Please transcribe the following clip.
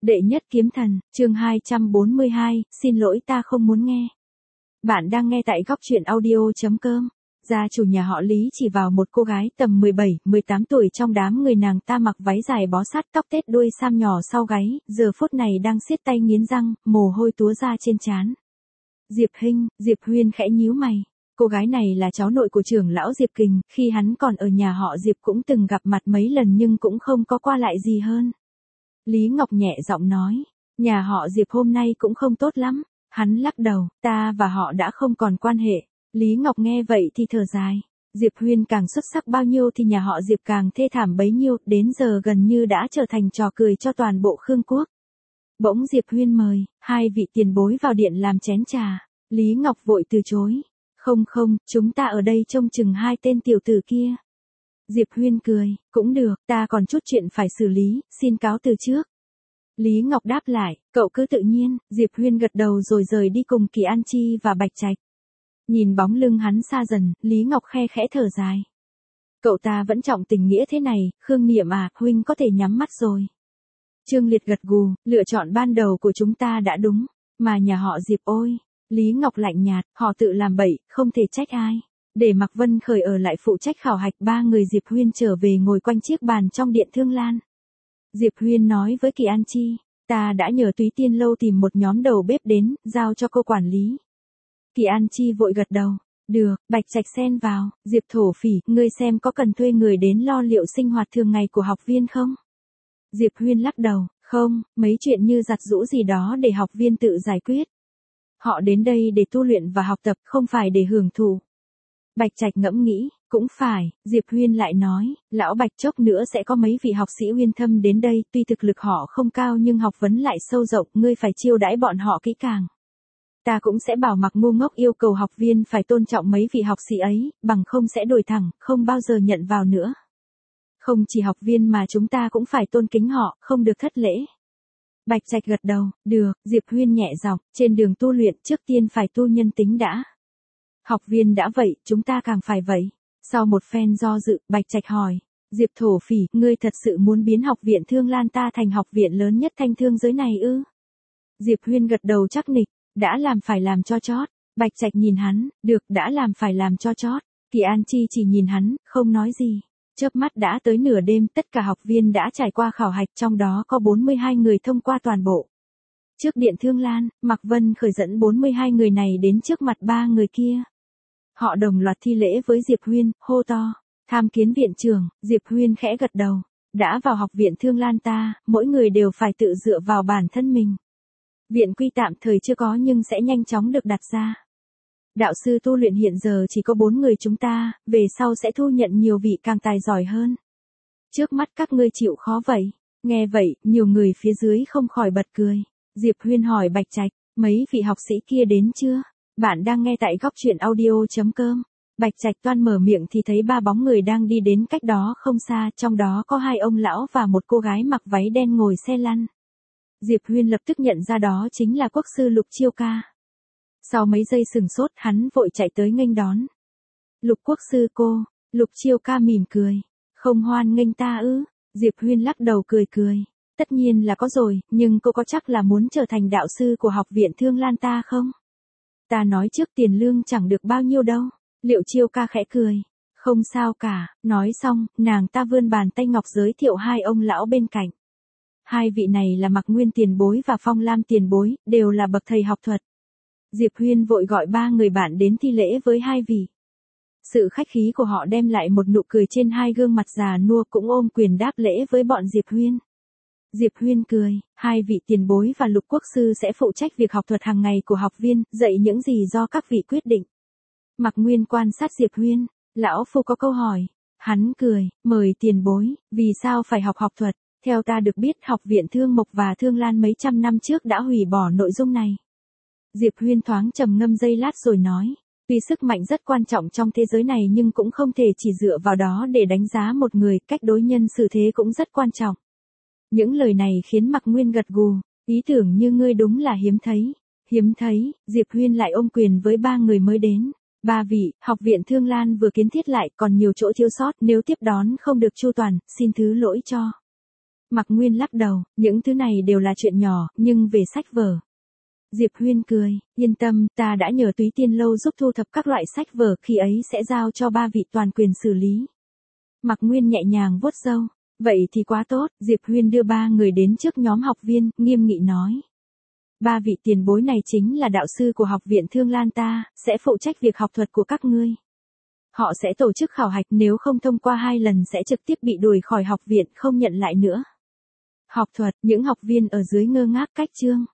Đệ nhất kiếm thần, chương 242, xin lỗi ta không muốn nghe. Bạn đang nghe tại góc truyện audio.com. Gia chủ nhà họ Lý chỉ vào một cô gái tầm 17, 18 tuổi trong đám người, nàng ta mặc váy dài bó sát, tóc tết đuôi sam nhỏ sau gáy, giờ phút này đang siết tay nghiến răng, mồ hôi túa ra trên trán. Diệp Hinh, Diệp Huyên khẽ nhíu mày. Cô gái này là cháu nội của trưởng lão Diệp Kình, khi hắn còn ở nhà họ Diệp cũng từng gặp mặt mấy lần nhưng cũng không có qua lại gì hơn. Lý Ngọc nhẹ giọng nói, nhà họ Diệp hôm nay cũng không tốt lắm. Hắn lắc đầu, ta và họ đã không còn quan hệ. Lý Ngọc nghe vậy thì thở dài. Diệp Huyên càng xuất sắc bao nhiêu thì nhà họ Diệp càng thê thảm bấy nhiêu, đến giờ gần như đã trở thành trò cười cho toàn bộ Khương Quốc. Bỗng Diệp Huyên mời, hai vị tiền bối vào điện làm chén trà. Lý Ngọc vội từ chối. Không, chúng ta ở đây trông chừng hai tên tiểu tử kia. Diệp Huyên cười, cũng được, ta còn chút chuyện phải xử lý, xin cáo từ trước. Lý Ngọc đáp lại, cậu cứ tự nhiên. Diệp Huyên gật đầu rồi rời đi cùng Kỳ An Chi và Bạch Trạch. Nhìn bóng lưng hắn xa dần, Lý Ngọc khe khẽ thở dài. Cậu ta vẫn trọng tình nghĩa thế này, Khương Niệm à, huynh có thể nhắm mắt rồi. Trương Liệt gật gù, lựa chọn ban đầu của chúng ta đã đúng, mà nhà họ Diệp ôi. Lý Ngọc lạnh nhạt, họ tự làm bậy, không thể trách ai. Để Mạc Vân Khởi ở lại phụ trách khảo hạch, ba người Diệp Huyên trở về ngồi quanh chiếc bàn trong điện Thương Lan. Diệp Huyên nói với Kỳ An Chi, ta đã nhờ Túy Tiên Lâu tìm một nhóm đầu bếp đến, giao cho cô quản lý. Kỳ An Chi vội gật đầu, được. Bạch Trạch xen vào, Diệp Thổ Phỉ, ngươi xem có cần thuê người đến lo liệu sinh hoạt thường ngày của học viên không? Diệp Huyên lắc đầu, không, mấy chuyện như giặt giũ gì đó để học viên tự giải quyết. Họ đến đây để tu luyện và học tập, không phải để hưởng thụ. Bạch Trạch ngẫm nghĩ, cũng phải. Diệp Huyên lại nói, lão Bạch chốc nữa sẽ có mấy vị học sĩ uyên thâm đến đây, tuy thực lực họ không cao nhưng học vấn lại sâu rộng, ngươi phải chiêu đãi bọn họ kỹ càng. Ta cũng sẽ bảo Mặc ngu ngốc yêu cầu học viên phải tôn trọng mấy vị học sĩ ấy, bằng không sẽ đổi thẳng, không bao giờ nhận vào nữa. Không chỉ học viên mà chúng ta cũng phải tôn kính họ, không được thất lễ. Bạch Trạch gật đầu, được. Diệp Huyên nhẹ giọng, trên đường tu luyện trước tiên phải tu nhân tính đã. Học viên đã vậy, chúng ta càng phải vậy. Sau một phen do dự, Bạch Trạch hỏi, Diệp Thổ Phỉ, ngươi thật sự muốn biến học viện Thương Lan ta thành học viện lớn nhất thanh thương giới này ư? Diệp Huyên gật đầu chắc nịch, đã làm phải làm cho chót. Bạch Trạch nhìn hắn, được, đã làm phải làm cho chót. Kỳ An Chi chỉ nhìn hắn, không nói gì. Chớp mắt đã tới nửa đêm, tất cả học viên đã trải qua khảo hạch, trong đó có 42 người thông qua toàn bộ. Trước điện Thương Lan, Mạc Vân Khởi dẫn 42 người này đến trước mặt ba người kia. Họ đồng loạt thi lễ với Diệp Huyên, hô to, tham kiến viện trưởng. Diệp Huyên khẽ gật đầu, đã vào học viện Thương Lan ta, mỗi người đều phải tự dựa vào bản thân mình. Viện quy tạm thời chưa có nhưng sẽ nhanh chóng được đặt ra. Đạo sư tu luyện hiện giờ chỉ có 4 người chúng ta, về sau sẽ thu nhận nhiều vị càng tài giỏi hơn. Trước mắt các ngươi chịu khó vậy. Nghe vậy, nhiều người phía dưới không khỏi bật cười. Diệp Huyên hỏi Bạch Trạch, mấy vị học sĩ kia đến chưa? Bạn đang nghe tại góc truyện audio.com. Bạch Trạch toan mở miệng thì thấy ba bóng người đang đi đến cách đó không xa, trong đó có hai ông lão và một cô gái mặc váy đen ngồi xe lăn. Diệp Huyên lập tức nhận ra đó chính là quốc sư Lục Chiêu Ca. Sau mấy giây sừng sốt, hắn vội chạy tới nghênh đón. Lục quốc sư cô. Lục Chiêu Ca mỉm cười. Không hoan nghênh ta ư? Diệp Huyên lắc đầu cười. Tất nhiên là có rồi, nhưng cô có chắc là muốn trở thành đạo sư của học viện Thương Lan ta không? Ta nói trước tiền lương chẳng được bao nhiêu đâu. Liệu Chiêu Ca khẽ cười. Không sao cả. Nói xong, nàng ta vươn bàn tay ngọc giới thiệu hai ông lão bên cạnh. Hai vị này là Mạc Nguyên tiền bối và Phong Lam tiền bối, đều là bậc thầy học thuật. Diệp Huyên vội gọi ba người bạn đến thi lễ với hai vị. Sự khách khí của họ đem lại một nụ cười trên hai gương mặt già nua, cũng ôm quyền đáp lễ với bọn Diệp Huyên. Diệp Huyên cười, hai vị tiền bối và Lục quốc sư sẽ phụ trách việc học thuật hàng ngày của học viên, dạy những gì do các vị quyết định. Mạc Nguyên quan sát Diệp Huyên, lão phu có câu hỏi. Hắn cười, mời tiền bối, vì sao phải học học thuật? Theo ta được biết, học viện Thương Mộc và Thương Lan mấy trăm năm trước đã hủy bỏ nội dung này. Diệp Huyên thoáng trầm ngâm giây lát rồi nói, tuy sức mạnh rất quan trọng trong thế giới này nhưng cũng không thể chỉ dựa vào đó để đánh giá một người, cách đối nhân xử thế cũng rất quan trọng. Những lời này khiến Mạc Nguyên gật gù, ý tưởng như ngươi đúng là hiếm thấy. Hiếm thấy. Diệp Huyên lại ôm quyền với ba người mới đến. Ba vị, học viện Thương Lan vừa kiến thiết lại, còn nhiều chỗ thiếu sót, nếu tiếp đón không được chu toàn, xin thứ lỗi cho. Mạc Nguyên lắc đầu, những thứ này đều là chuyện nhỏ, nhưng về sách vở. Diệp Huyên cười, yên tâm, ta đã nhờ Túy Tiên Lâu giúp thu thập các loại sách vở, khi ấy sẽ giao cho 3 vị toàn quyền xử lý. Mạc Nguyên nhẹ nhàng vuốt râu, vậy thì quá tốt, Diệp Huyên đưa 3 người đến trước nhóm học viên, nghiêm nghị nói. 3 vị tiền bối này chính là đạo sư của học viện Thương Lan ta, sẽ phụ trách việc học thuật của các ngươi. Họ sẽ tổ chức khảo hạch, nếu không thông qua 2 lần sẽ trực tiếp bị đuổi khỏi học viện, không nhận lại nữa. Học thuật, những học viên ở dưới ngơ ngác cách chương.